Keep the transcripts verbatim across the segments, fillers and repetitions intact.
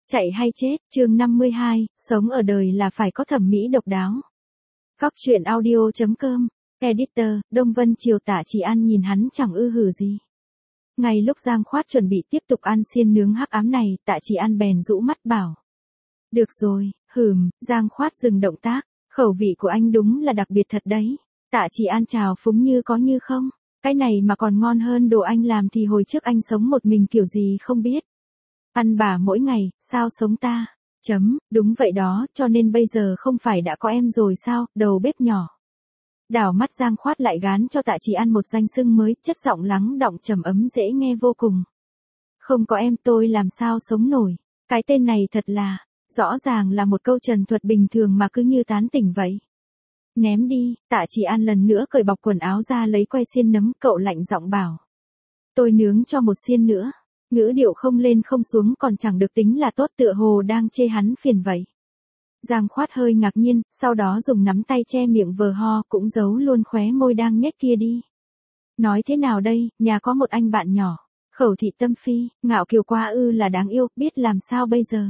Chạy hay chết, chương năm mươi hai, sống ở đời là phải có thẩm mỹ độc đáo. Góc truyện audio chấm com, Editor, Đông Vân Triều. Tạ Chỉ An nhìn hắn chẳng ư hử gì. Ngay lúc Giang Khoát chuẩn bị tiếp tục ăn xiên nướng hắc ám này, Tạ Chỉ An bèn rũ mắt bảo. Được rồi, hừm, Giang Khoát dừng động tác, khẩu vị của anh đúng là đặc biệt thật đấy. Tạ Chỉ An chào phúng như có như không, cái này mà còn ngon hơn đồ anh làm thì hồi trước anh sống một mình kiểu gì không biết. Ăn bà mỗi ngày, sao sống ta? Chấm, đúng vậy đó, cho nên bây giờ không phải đã có em rồi sao, đầu bếp nhỏ. Đảo mắt Giang Khoát lại gán cho Tạ Chỉ An một danh xưng mới, chất giọng lắng đọng trầm ấm dễ nghe vô cùng. Không có em tôi làm sao sống nổi, cái tên này thật là, rõ ràng là một câu trần thuật bình thường mà cứ như tán tỉnh vậy. Ném đi, Tạ Chỉ An lần nữa cởi bọc quần áo ra lấy que xiên nấm, cậu lạnh giọng bảo. Tôi nướng cho một xiên nữa. Ngữ điệu không lên không xuống còn chẳng được tính là tốt, tựa hồ đang chê hắn phiền vậy. Giang Khoát hơi ngạc nhiên, sau đó dùng nắm tay che miệng vờ ho, cũng giấu luôn khóe môi đang nhếch kia đi. Nói thế nào đây, nhà có một anh bạn nhỏ, khẩu thị tâm phi, ngạo kiều quá ư là đáng yêu, biết làm sao bây giờ.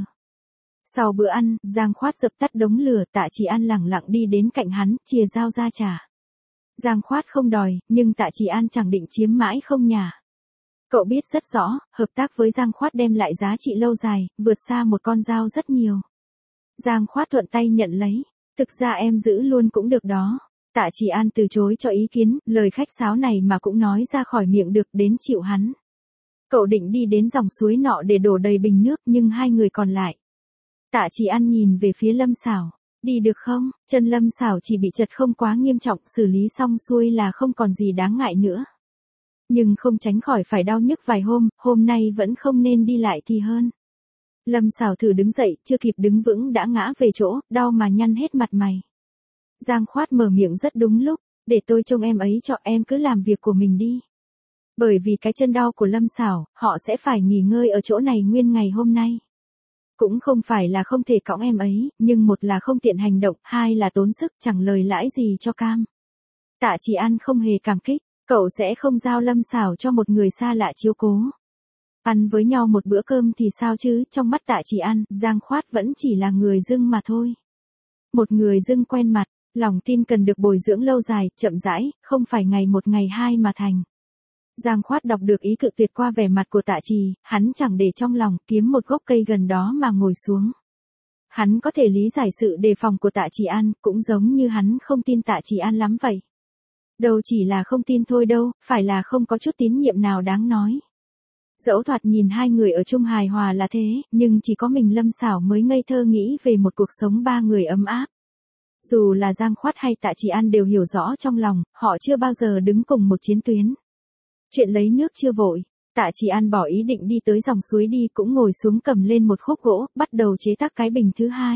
Sau bữa ăn, Giang Khoát dập tắt đống lửa, Tạ Chỉ An lẳng lặng đi đến cạnh hắn, chìa dao ra trả. Giang Khoát không đòi, nhưng Tạ Chỉ An chẳng định chiếm mãi không nhả. Cậu biết rất rõ, hợp tác với Giang Khoát đem lại giá trị lâu dài, vượt xa một con dao rất nhiều. Giang Khoát thuận tay nhận lấy, thực ra em giữ luôn cũng được đó. Tạ Chỉ An từ chối cho ý kiến, lời khách sáo này mà cũng nói ra khỏi miệng được, đến chịu hắn. Cậu định đi đến dòng suối nọ để đổ đầy bình nước, nhưng hai người còn lại. Tạ Chỉ An nhìn về phía Lâm Sảo, đi được không? Chân Lâm Sảo chỉ bị chật không quá nghiêm trọng, xử lý xong xuôi là không còn gì đáng ngại nữa. Nhưng không tránh khỏi phải đau nhức vài hôm, hôm nay vẫn không nên đi lại thì hơn. Lâm Sảo thử đứng dậy, chưa kịp đứng vững đã ngã về chỗ, đau mà nhăn hết mặt mày. Giang Khoát mở miệng rất đúng lúc, để tôi trông em ấy cho, em cứ làm việc của mình đi. Bởi vì cái chân đau của Lâm Sảo, họ sẽ phải nghỉ ngơi ở chỗ này nguyên ngày hôm nay. Cũng không phải là không thể cõng em ấy, nhưng một là không tiện hành động, hai là tốn sức, chẳng lời lãi gì cho cam. Tạ Chỉ An không hề cảm kích. Cậu sẽ không giao Lâm Sảo cho một người xa lạ chiếu cố. Ăn với nhau một bữa cơm thì sao chứ, trong mắt Tạ Chỉ An, Giang Khoát vẫn chỉ là người dưng mà thôi. Một người dưng quen mặt, lòng tin cần được bồi dưỡng lâu dài, chậm rãi, không phải ngày một ngày hai mà thành. Giang Khoát đọc được ý cự tuyệt qua vẻ mặt của Tạ Trì, hắn chẳng để trong lòng, kiếm một gốc cây gần đó mà ngồi xuống. Hắn có thể lý giải sự đề phòng của Tạ Chỉ An, cũng giống như hắn không tin Tạ Chỉ An lắm vậy. Đâu chỉ là không tin thôi đâu, phải là không có chút tín nhiệm nào đáng nói. Dẫu thoạt nhìn hai người ở chung hài hòa là thế, nhưng chỉ có mình Lâm Sảo mới ngây thơ nghĩ về một cuộc sống ba người ấm áp. Dù là Giang Khoát hay Tạ Chỉ An đều hiểu rõ trong lòng, họ chưa bao giờ đứng cùng một chiến tuyến. Chuyện lấy nước chưa vội, Tạ Chỉ An bỏ ý định đi tới dòng suối đi, cũng ngồi xuống cầm lên một khúc gỗ, bắt đầu chế tác cái bình thứ hai.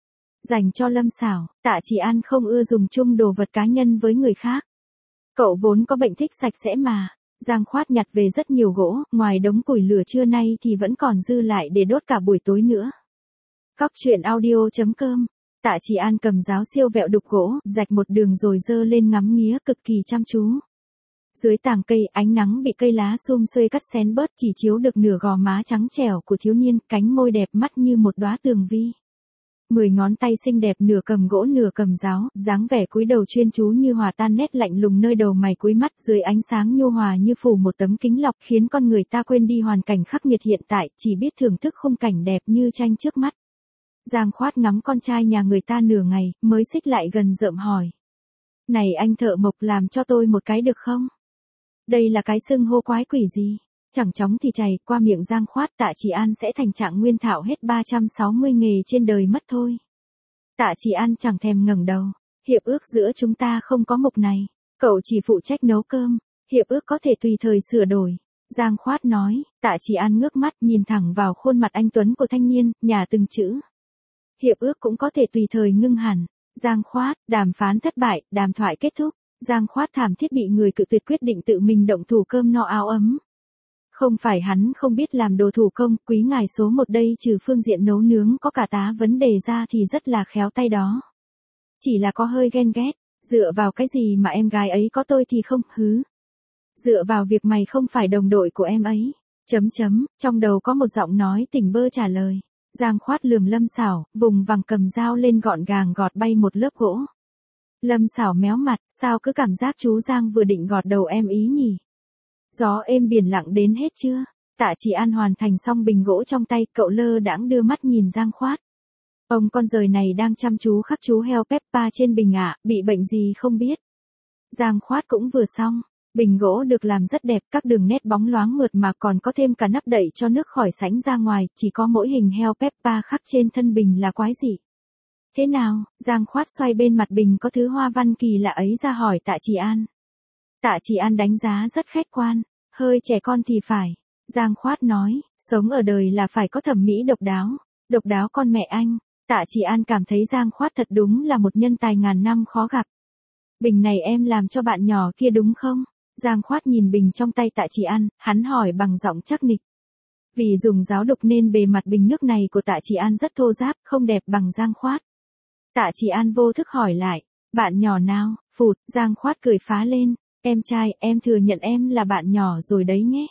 Dành cho Lâm Sảo, Tạ Chỉ An không ưa dùng chung đồ vật cá nhân với người khác. Cậu vốn có bệnh thích sạch sẽ mà. Giang Khoát nhặt về rất nhiều gỗ, ngoài đống củi lửa trưa nay thì vẫn còn dư lại để đốt cả buổi tối nữa. Góc truyện audio chấm com, Tạ Chỉ An cầm giáo siêu vẹo đục gỗ, rạch một đường rồi dơ lên ngắm nghía cực kỳ chăm chú. Dưới tàng cây, ánh nắng bị cây lá sum xuê cắt xén bớt, chỉ chiếu được nửa gò má trắng trẻo của thiếu niên, cánh môi đẹp mắt như một đóa tường vi. Mười ngón tay xinh đẹp nửa cầm gỗ nửa cầm giáo, dáng vẻ cúi đầu chuyên chú như hòa tan nét lạnh lùng nơi đầu mày cuối mắt, dưới ánh sáng nhu hòa như phủ một tấm kính lọc, khiến con người ta quên đi hoàn cảnh khắc nghiệt hiện tại, chỉ biết thưởng thức khung cảnh đẹp như tranh trước mắt. Giang Khoát ngắm con trai nhà người ta nửa ngày, mới xích lại gần rợm hỏi. Này anh thợ mộc, làm cho tôi một cái được không? Đây là cái xưng hô quái quỷ gì? Chẳng chóng thì chảy, qua miệng Giang Khoát, Tạ Chỉ An sẽ thành trạng nguyên thạo hết ba trăm sáu mươi nghề trên đời mất thôi. Tạ Chỉ An chẳng thèm ngẩng đầu. Hiệp ước giữa chúng ta không có mục này. Cậu chỉ phụ trách nấu cơm. Hiệp ước có thể tùy thời sửa đổi. Giang Khoát nói. Tạ Chỉ An ngước mắt nhìn thẳng vào khuôn mặt anh tuấn của thanh niên, nhả từng chữ. Hiệp ước cũng có thể tùy thời ngưng hẳn. Giang Khoát, đàm phán thất bại, đàm thoại kết thúc. Giang Khoát thảm thiết bị người cự tuyệt, quyết định tự mình động thủ cơm no áo ấm. Không phải hắn không biết làm đồ thủ công, quý ngài số một đây trừ phương diện nấu nướng có cả tá vấn đề ra thì rất là khéo tay đó. Chỉ là có hơi ghen ghét, dựa vào cái gì mà em gái ấy có tôi thì không, hứ. Dựa vào việc mày không phải đồng đội của em ấy. Chấm chấm, trong đầu có một giọng nói tỉnh bơ trả lời. Giang Khoát lườm Lâm Sảo, vùng vằng cầm dao lên gọn gàng gọt bay một lớp gỗ. Lâm Sảo méo mặt, sao cứ cảm giác chú Giang vừa định gọt đầu em ý nhỉ? Gió êm biển lặng đến hết chưa? Tạ Chỉ An hoàn thành xong bình gỗ trong tay, cậu lơ đãng đưa mắt nhìn Giang Khoát. Ông con giời này đang chăm chú khắc chú heo Peppa trên bình ạ, bị bệnh gì không biết. Giang Khoát cũng vừa xong, bình gỗ được làm rất đẹp, các đường nét bóng loáng mượt mà còn có thêm cả nắp đậy cho nước khỏi sánh ra ngoài, chỉ có mỗi hình heo Peppa khắc trên thân bình là quái dị. Thế nào? Giang Khoát xoay bên mặt bình có thứ hoa văn kỳ lạ ấy ra hỏi Tạ Chỉ An. Tạ Chỉ An đánh giá rất khách quan, hơi trẻ con thì phải. Giang Khoát nói, sống ở đời là phải có thẩm mỹ độc đáo. Độc đáo con mẹ anh. Tạ Chỉ An cảm thấy Giang Khoát thật đúng là một nhân tài ngàn năm khó gặp. Bình này em làm cho bạn nhỏ kia đúng không? Giang Khoát nhìn bình trong tay Tạ Chỉ An, hắn hỏi bằng giọng chắc nịch. Vì dùng giáo đục nên bề mặt bình nước này của Tạ Chỉ An rất thô ráp, không đẹp bằng Giang Khoát. Tạ Chỉ An vô thức hỏi lại, bạn nhỏ nào? Phụt, Giang Khoát cười phá lên, em trai, em thừa nhận em là bạn nhỏ rồi đấy nhé.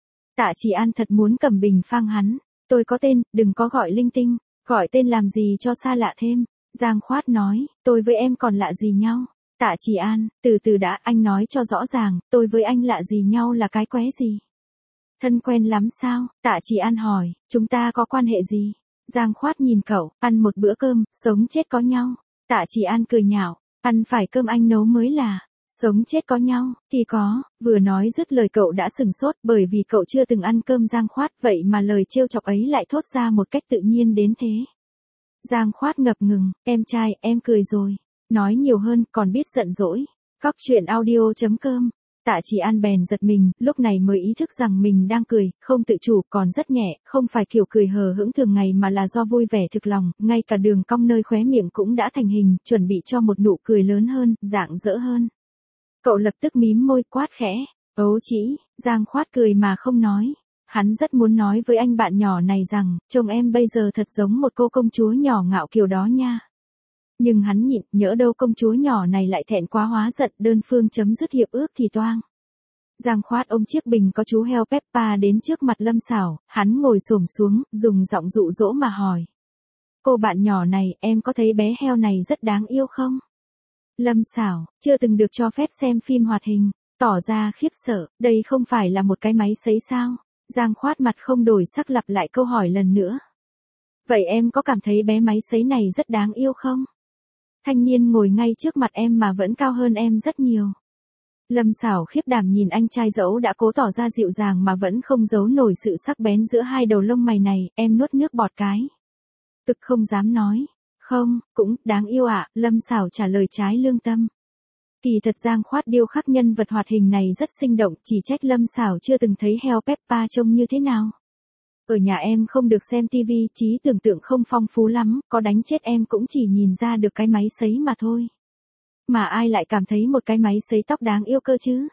Tạ Chỉ An thật muốn cầm bình phang hắn, tôi có tên, đừng có gọi linh tinh, gọi tên làm gì cho xa lạ thêm. Giang Khoát nói, tôi với em còn lạ gì nhau? Tạ Chỉ An, từ từ đã, anh nói cho rõ ràng, tôi với anh lạ gì nhau là cái qué gì? Thân quen lắm sao? Tạ Chỉ An hỏi, chúng ta có quan hệ gì? Giang Khoát nhìn cậu, ăn một bữa cơm, sống chết có nhau. Tạ Chỉ An cười nhạo, ăn phải cơm anh nấu mới là, sống chết có nhau, thì có, vừa nói dứt lời cậu đã sừng sốt bởi vì cậu chưa từng ăn cơm Giang Khoát vậy mà lời trêu chọc ấy lại thốt ra một cách tự nhiên đến thế. Giang Khoát ngập ngừng, em trai, em cười rồi. Nói nhiều hơn, còn biết giận dỗi. Cóc truyện audio chấm com. Tạ Chỉ An bèn giật mình, lúc này mới ý thức rằng mình đang cười, không tự chủ, còn rất nhẹ, không phải kiểu cười hờ hững thường ngày mà là do vui vẻ thực lòng, ngay cả đường cong nơi khóe miệng cũng đã thành hình, chuẩn bị cho một nụ cười lớn hơn, rạng rỡ hơn. Cậu lập tức mím môi quát khẽ, ấu trĩ. Giang Khoát cười mà không nói. Hắn rất muốn nói với anh bạn nhỏ này rằng, trông em bây giờ thật giống một cô công chúa nhỏ ngạo kiều đó nha. Nhưng hắn nhịn, nhỡ đâu công chúa nhỏ này lại thẹn quá hóa giận, đơn phương chấm dứt hiệp ước thì toang. Giang Khoát ôm chiếc bình có chú heo Peppa đến trước mặt Lâm Sảo, hắn ngồi xổm xuống, dùng giọng dụ dỗ mà hỏi. Cô bạn nhỏ này, em có thấy bé heo này rất đáng yêu không? Lâm Sảo, chưa từng được cho phép xem phim hoạt hình, tỏ ra khiếp sợ, đây không phải là một cái máy sấy sao? Giang Khoát mặt không đổi sắc lặp lại câu hỏi lần nữa. Vậy em có cảm thấy bé máy sấy này rất đáng yêu không? Thanh niên ngồi ngay trước mặt em mà vẫn cao hơn em rất nhiều. Lâm Sảo khiếp đảm nhìn anh trai dẫu đã cố tỏ ra dịu dàng mà vẫn không giấu nổi sự sắc bén giữa hai đầu lông mày này, em nuốt nước bọt cái. Thực không dám nói. Không, cũng, đáng yêu ạ, Lâm Sảo trả lời trái lương tâm. Kỳ thật Giang Khoát điêu khắc nhân vật hoạt hình này rất sinh động, chỉ trách Lâm Sảo chưa từng thấy heo Peppa trông như thế nào. Ở nhà em không được xem tivi, trí tưởng tượng không phong phú lắm, có đánh chết em cũng chỉ nhìn ra được cái máy sấy mà thôi. Mà ai lại cảm thấy một cái máy sấy tóc đáng yêu cơ chứ?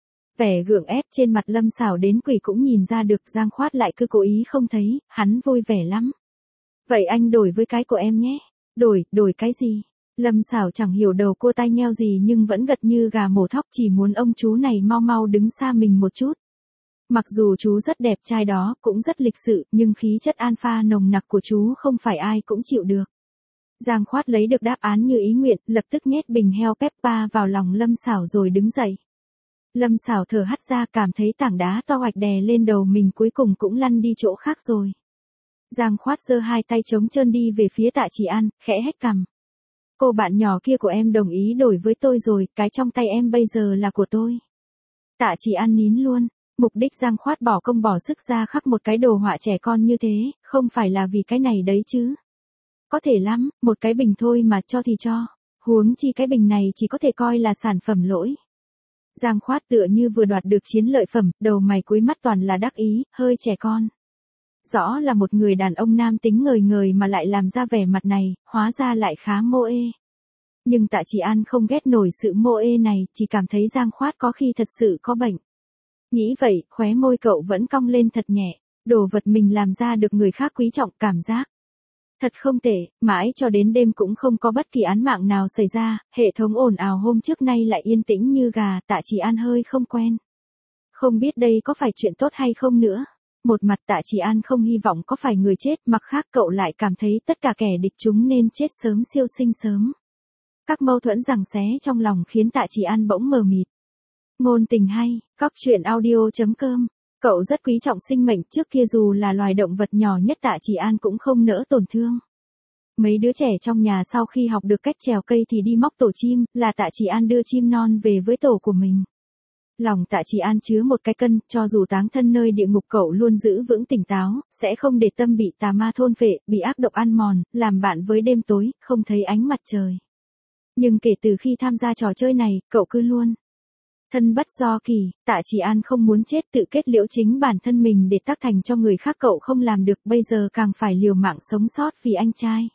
Vẻ gượng ép trên mặt Lâm Sảo đến quỷ cũng nhìn ra được, Giang Khoát lại cứ cố ý không thấy, hắn vui vẻ lắm. Vậy anh đổi với cái của em nhé. Đổi, đổi cái gì? Lâm Sảo chẳng hiểu đầu cua tai nheo gì nhưng vẫn gật như gà mổ thóc, chỉ muốn ông chú này mau mau đứng xa mình một chút. Mặc dù chú rất đẹp trai đó, cũng rất lịch sự, nhưng khí chất alpha nồng nặc của chú không phải ai cũng chịu được. Giang Khoát lấy được đáp án như ý nguyện, lập tức nhét bình heo Peppa vào lòng Lâm Sảo rồi đứng dậy. Lâm Sảo thở hắt ra, cảm thấy tảng đá to hoạch đè lên đầu mình cuối cùng cũng lăn đi chỗ khác rồi. Giang Khoát giơ hai tay trống trơn đi về phía Tạ Chỉ An, khẽ hét cằm. Cô bạn nhỏ kia của em đồng ý đổi với tôi rồi, cái trong tay em bây giờ là của tôi. Tạ Chỉ An nín luôn. Mục đích Giang Khoát bỏ công bỏ sức ra khắc một cái đồ họa trẻ con như thế, không phải là vì cái này đấy chứ. Có thể lắm, một cái bình thôi mà cho thì cho. Huống chi cái bình này chỉ có thể coi là sản phẩm lỗi. Giang Khoát tựa như vừa đoạt được chiến lợi phẩm, đầu mày cuối mắt toàn là đắc ý, hơi trẻ con. Rõ là một người đàn ông nam tính ngời ngời mà lại làm ra vẻ mặt này, hóa ra lại khá mô ê. Nhưng Tạ Chỉ An không ghét nổi sự mô ê này, chỉ cảm thấy Giang Khoát có khi thật sự có bệnh. Nghĩ vậy, khóe môi cậu vẫn cong lên thật nhẹ, đồ vật mình làm ra được người khác quý trọng, cảm giác thật không tệ, mãi cho đến đêm cũng không có bất kỳ án mạng nào xảy ra, hệ thống ồn ào hôm trước nay lại yên tĩnh như gà, Tạ Chỉ An hơi không quen. Không biết đây có phải chuyện tốt hay không nữa. Một mặt Tạ Chỉ An không hy vọng có phải người chết, mặt khác cậu lại cảm thấy tất cả kẻ địch chúng nên chết sớm siêu sinh sớm. Các mâu thuẫn giằng xé trong lòng khiến Tạ Chỉ An bỗng mờ mịt. Ngôn tình hay, cóc truyện audio chấm com. Cậu rất quý trọng sinh mệnh, trước kia dù là loài động vật nhỏ nhất Tạ Chỉ An cũng không nỡ tổn thương. Mấy đứa trẻ trong nhà sau khi học được cách trèo cây thì đi móc tổ chim, là Tạ Chỉ An đưa chim non về với tổ của mình. Lòng Tạ Chỉ An chứa một cái cân, cho dù táng thân nơi địa ngục cậu luôn giữ vững tỉnh táo, sẽ không để tâm bị tà ma thôn phệ, bị ác độc ăn mòn, làm bạn với đêm tối, không thấy ánh mặt trời. Nhưng kể từ khi tham gia trò chơi này, cậu cứ luôn thân bất do kỳ. Tạ Chỉ An không muốn chết, tự kết liễu chính bản thân mình để tác thành cho người khác cậu không làm được, bây giờ càng phải liều mạng sống sót vì anh trai.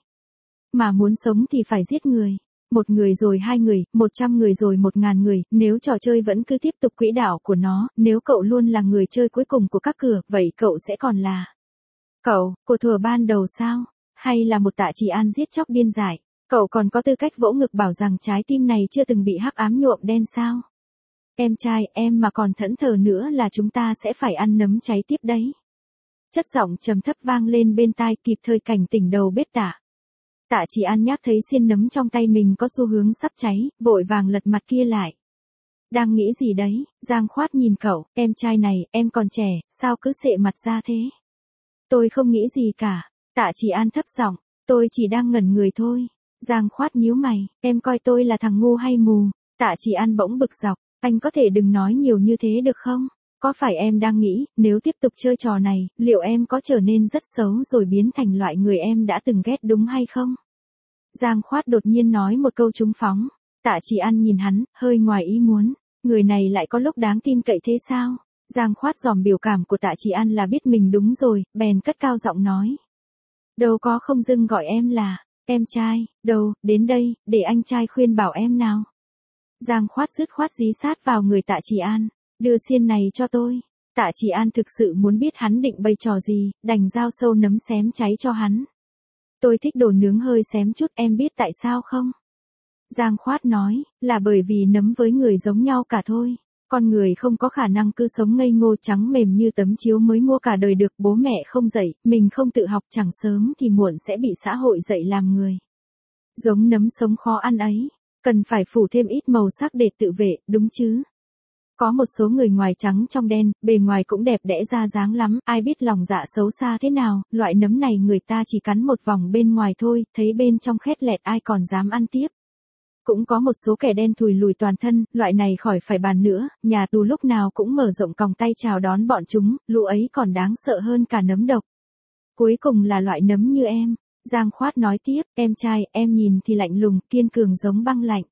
Mà muốn sống thì phải giết người. Một người rồi hai người, một trăm người rồi một ngàn người, nếu trò chơi vẫn cứ tiếp tục quỹ đạo của nó, nếu cậu luôn là người chơi cuối cùng của các cửa, vậy cậu sẽ còn là cậu, của thuở ban đầu sao? Hay là một Tạ Chỉ An giết chóc điên dại? Cậu còn có tư cách vỗ ngực bảo rằng trái tim này chưa từng bị hắc ám nhuộm đen sao? Em trai, em mà còn thẫn thờ nữa là chúng ta sẽ phải ăn nấm cháy tiếp đấy. Chất giọng trầm thấp vang lên bên tai, kịp thời cảnh tỉnh đầu bếp Tạ. Tạ Chỉ An nhắc thấy xiên nấm trong tay mình có xu hướng sắp cháy, vội vàng lật mặt kia lại. Đang nghĩ gì đấy? Giang Khoát nhìn cậu, em trai này, em còn trẻ, sao cứ sệ mặt ra thế? Tôi không nghĩ gì cả. Tạ Chỉ An thấp giọng, tôi chỉ đang ngẩn người thôi. Giang Khoát nhíu mày, em coi tôi là thằng ngu hay mù? Tạ Chỉ An bỗng bực dọc, anh có thể đừng nói nhiều như thế được không? Có phải em đang nghĩ, nếu tiếp tục chơi trò này, liệu em có trở nên rất xấu rồi biến thành loại người em đã từng ghét đúng hay không? Giang Khoát đột nhiên nói một câu trúng phóng. Tạ Chỉ An nhìn hắn, hơi ngoài ý muốn. Người này lại có lúc đáng tin cậy thế sao? Giang Khoát dòm biểu cảm của Tạ Chỉ An là biết mình đúng rồi, bèn cất cao giọng nói. Đâu có, không dưng gọi em là em trai, đâu, đến đây, để anh trai khuyên bảo em nào. Giang Khoát dứt khoát dí sát vào người Tạ Chỉ An. Đưa xiên này cho tôi. Tạ Chỉ An thực sự muốn biết hắn định bày trò gì, đành dao sâu nấm xém cháy cho hắn. Tôi thích đồ nướng hơi xém chút, em biết tại sao không? Giang Khoát nói, là bởi vì nấm với người giống nhau cả thôi. Con người không có khả năng cứ sống ngây ngô trắng mềm như tấm chiếu mới mua cả đời được, bố mẹ không dạy, mình không tự học, chẳng sớm thì muộn sẽ bị xã hội dạy làm người. Giống nấm sống khó ăn ấy, cần phải phủ thêm ít màu sắc để tự vệ, đúng chứ? Có một số người ngoài trắng trong đen, bề ngoài cũng đẹp đẽ ra dáng lắm, ai biết lòng dạ xấu xa thế nào, loại nấm này người ta chỉ cắn một vòng bên ngoài thôi, thấy bên trong khét lẹt ai còn dám ăn tiếp. Cũng có một số kẻ đen thùi lùi toàn thân, loại này khỏi phải bàn nữa, nhà tù lúc nào cũng mở rộng còng tay chào đón bọn chúng, lũ ấy còn đáng sợ hơn cả nấm độc. Cuối cùng là loại nấm như em. Giang Khoát nói tiếp, em trai, em nhìn thì lạnh lùng, kiên cường giống băng lạnh.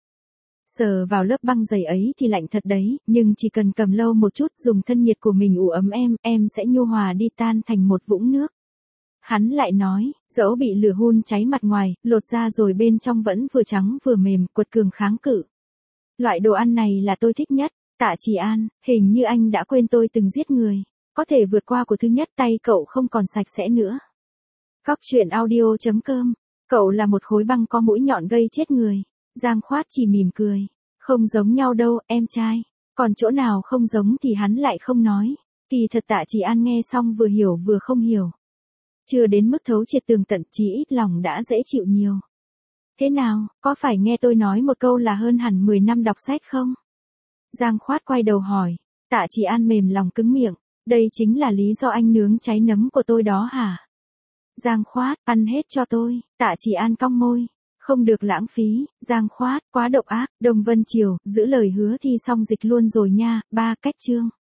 Sờ vào lớp băng dày ấy thì lạnh thật đấy, nhưng chỉ cần cầm lâu một chút, dùng thân nhiệt của mình ủ ấm em, em sẽ nhu hòa đi tan thành một vũng nước. Hắn lại nói, dẫu bị lửa hun cháy mặt ngoài, lột ra rồi bên trong vẫn vừa trắng vừa mềm, quật cường kháng cự. Loại đồ ăn này là tôi thích nhất. Tạ Chỉ An, hình như anh đã quên tôi từng giết người. Có thể vượt qua của thứ nhất, tay cậu không còn sạch sẽ nữa. Cóc truyện audio chấm com. Cậu là một khối băng có mũi nhọn gây chết người. Giang Khoát chỉ mỉm cười. Không giống nhau đâu, em trai. Còn chỗ nào không giống thì hắn lại không nói. Kỳ thật Tạ Chỉ An nghe xong vừa hiểu vừa không hiểu. Chưa đến mức thấu triệt tường tận, chỉ ít lòng đã dễ chịu nhiều. Thế nào, có phải nghe tôi nói một câu là hơn hẳn mười năm đọc sách không? Giang Khoát quay đầu hỏi. Tạ Chỉ An mềm lòng cứng miệng. Đây chính là lý do anh nướng cháy nấm của tôi đó hả? Giang Khoát, ăn hết cho tôi. Tạ Chỉ An cong môi. Không được lãng phí. Giang Khoát, quá độc ác. Đông Vân Triều, giữ lời hứa thì xong dịch luôn rồi nha. Ba cách chương.